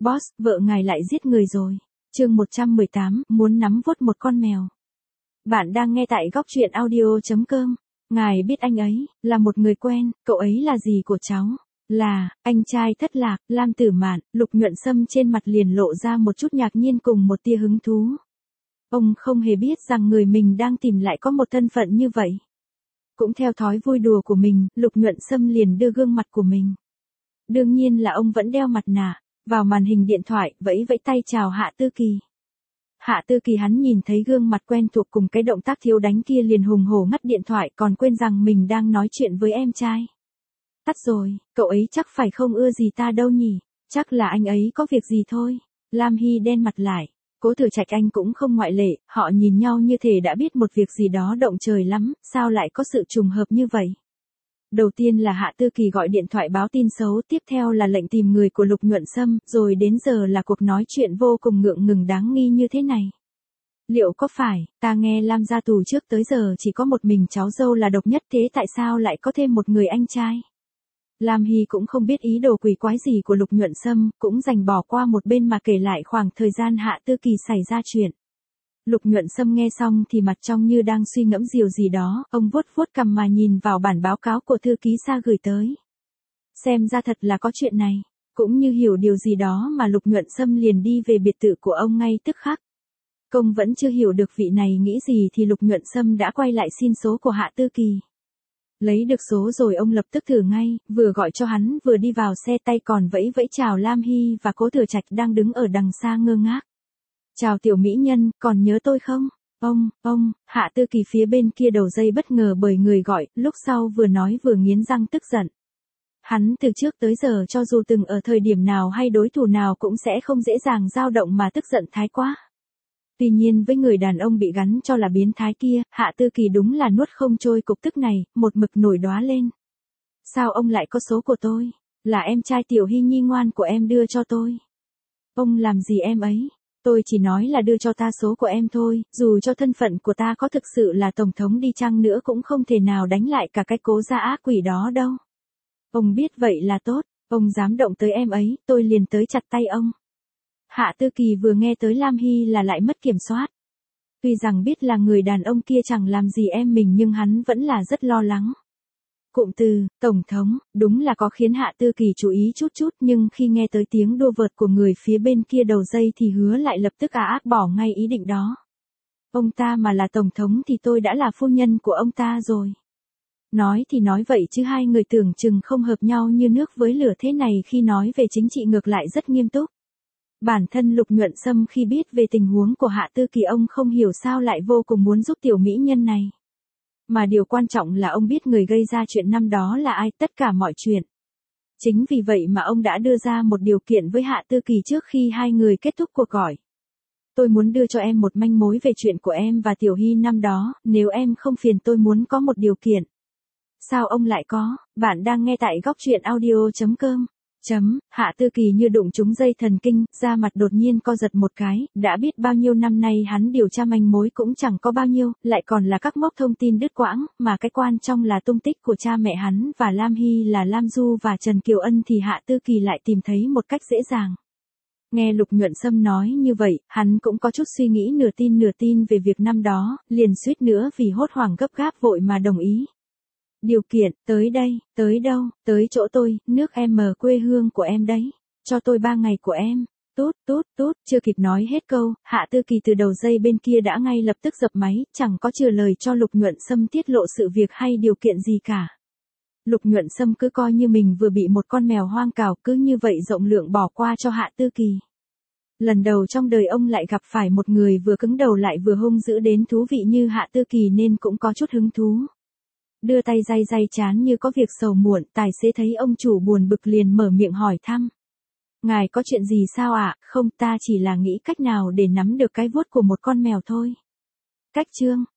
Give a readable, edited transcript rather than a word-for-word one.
Boss, vợ ngài lại giết người rồi. Chương 118, muốn nắm vuốt một con mèo. Bạn đang nghe tại góc truyện audio.com. Ngài biết anh ấy, là một người quen, cậu ấy là gì của cháu? Là, anh trai thất lạc, Lam Tử Mạn. Lục Nhuận Sâm trên mặt liền lộ ra một chút ngạc nhiên cùng một tia hứng thú. Ông không hề biết rằng người mình đang tìm lại có một thân phận như vậy. Cũng theo thói vui đùa của mình, Lục Nhuận Sâm liền đưa gương mặt của mình. Đương nhiên là ông vẫn đeo mặt nạ, vào màn hình điện thoại, vẫy vẫy tay chào Hạ Tư Kỳ. Hạ Tư Kỳ hắn nhìn thấy gương mặt quen thuộc cùng cái động tác thiếu đánh kia liền hùng hổ ngắt điện thoại, còn quên rằng mình đang nói chuyện với em trai. Tắt rồi, cậu ấy chắc phải không ưa gì ta đâu nhỉ, chắc là anh ấy có việc gì thôi. Lam Hy đen mặt lại, Cố Thừa Trạch anh cũng không ngoại lệ, họ nhìn nhau như thể đã biết một việc gì đó động trời lắm, sao lại có sự trùng hợp như vậy. Đầu tiên là Hạ Tư Kỳ gọi điện thoại báo tin xấu, tiếp theo là lệnh tìm người của Lục Nhuận Sâm, rồi đến giờ là cuộc nói chuyện vô cùng ngượng ngùng đáng nghi như thế này. Liệu có phải, ta nghe Lam ra tù trước tới giờ chỉ có một mình cháu dâu là độc nhất, thế tại sao lại có thêm một người anh trai? Lam Hy cũng không biết ý đồ quỷ quái gì của Lục Nhuận Sâm, cũng dành bỏ qua một bên mà kể lại khoảng thời gian Hạ Tư Kỳ xảy ra chuyện. Lục Nhuận Sâm nghe xong thì mặt trong như đang suy ngẫm điều gì đó, ông vuốt vuốt cằm mà nhìn vào bản báo cáo của thư ký Sa gửi tới. Xem ra thật là có chuyện này, cũng như hiểu điều gì đó mà Lục Nhuận Sâm liền đi về biệt thự của ông ngay tức khắc. Công vẫn chưa hiểu được vị này nghĩ gì thì Lục Nhuận Sâm đã quay lại xin số của Hạ Tư Kỳ. Lấy được số rồi ông lập tức thử ngay, vừa gọi cho hắn vừa đi vào xe, tay còn vẫy vẫy chào Lam Hy và Cố Thừa Trạch đang đứng ở đằng xa ngơ ngác. Chào tiểu mỹ nhân, còn nhớ tôi không? Ông, Hạ Tư Kỳ phía bên kia đầu dây bất ngờ bởi người gọi, lúc sau vừa nói vừa nghiến răng tức giận. Hắn từ trước tới giờ cho dù từng ở thời điểm nào hay đối thủ nào cũng sẽ không dễ dàng dao động mà tức giận thái quá. Tuy nhiên với người đàn ông bị gắn cho là biến thái kia, Hạ Tư Kỳ đúng là nuốt không trôi cục tức này, một mực nổi đoá lên. Sao ông lại có số của tôi? Là em trai Tiểu Hy Nhi ngoan của em đưa cho tôi. Ông làm gì em ấy? Tôi chỉ nói là đưa cho ta số của em thôi, dù cho thân phận của ta có thực sự là tổng thống đi chăng nữa cũng không thể nào đánh lại cả cái Cố gia ác quỷ đó đâu. Ông biết vậy là tốt, ông dám động tới em ấy, tôi liền tới chặt tay ông. Hạ Tư Kỳ vừa nghe tới Lam Hy là lại mất kiểm soát. Tuy rằng biết là người đàn ông kia chẳng làm gì em mình nhưng hắn vẫn là rất lo lắng. Cụm từ, tổng thống, đúng là có khiến Hạ Tư Kỳ chú ý chút nhưng khi nghe tới tiếng đua vợt của người phía bên kia đầu dây thì hứa lại lập tức ác bỏ ngay ý định đó. Ông ta mà là tổng thống thì tôi đã là phu nhân của ông ta rồi. Nói thì nói vậy chứ hai người tưởng chừng không hợp nhau như nước với lửa thế này, khi nói về chính trị ngược lại rất nghiêm túc. Bản thân Lục Nhuận Sâm khi biết về tình huống của Hạ Tư Kỳ ông không hiểu sao lại vô cùng muốn giúp tiểu mỹ nhân này. Mà điều quan trọng là ông biết người gây ra chuyện năm đó là ai, tất cả mọi chuyện. Chính vì vậy mà ông đã đưa ra một điều kiện với Hạ Tư Kỳ trước khi hai người kết thúc cuộc gọi. Tôi muốn đưa cho em một manh mối về chuyện của em và Tiểu Hy năm đó, nếu em không phiền tôi muốn có một điều kiện. Sao ông lại có? Bạn đang nghe tại góc truyện audio.com. Hạ Tư Kỳ như đụng trúng dây thần kinh, da mặt đột nhiên co giật một cái, đã biết bao nhiêu năm nay hắn điều tra manh mối cũng chẳng có bao nhiêu, lại còn là các mốc thông tin đứt quãng, mà cái quan trọng là tung tích của cha mẹ hắn và Lam Hy là Lam Du và Trần Kiều Ân thì Hạ Tư Kỳ lại tìm thấy một cách dễ dàng. Nghe Lục Nhuận Sâm nói như vậy, hắn cũng có chút suy nghĩ nửa tin về việc năm đó, liền suýt nữa vì hốt hoảng gấp gáp vội mà đồng ý. Điều kiện, tới đây, tới đâu, tới chỗ tôi, nước em quê hương của em đấy, cho tôi 3 ngày của em. Tốt, chưa kịp nói hết câu, Hạ Tư Kỳ từ đầu dây bên kia đã ngay lập tức dập máy, chẳng có chừa lời cho Lục Nhuận Sâm tiết lộ sự việc hay điều kiện gì cả. Lục Nhuận Sâm cứ coi như mình vừa bị một con mèo hoang cào, cứ như vậy rộng lượng bỏ qua cho Hạ Tư Kỳ. Lần đầu trong đời ông lại gặp phải một người vừa cứng đầu lại vừa hung dữ đến thú vị như Hạ Tư Kỳ nên cũng có chút hứng thú. Đưa tay day chán như có việc sầu muộn, tài xế thấy ông chủ buồn bực liền mở miệng hỏi thăm. Ngài có chuyện gì sao ạ? Không, ta chỉ là nghĩ cách nào để nắm được cái vuốt của một con mèo thôi. Cách chương,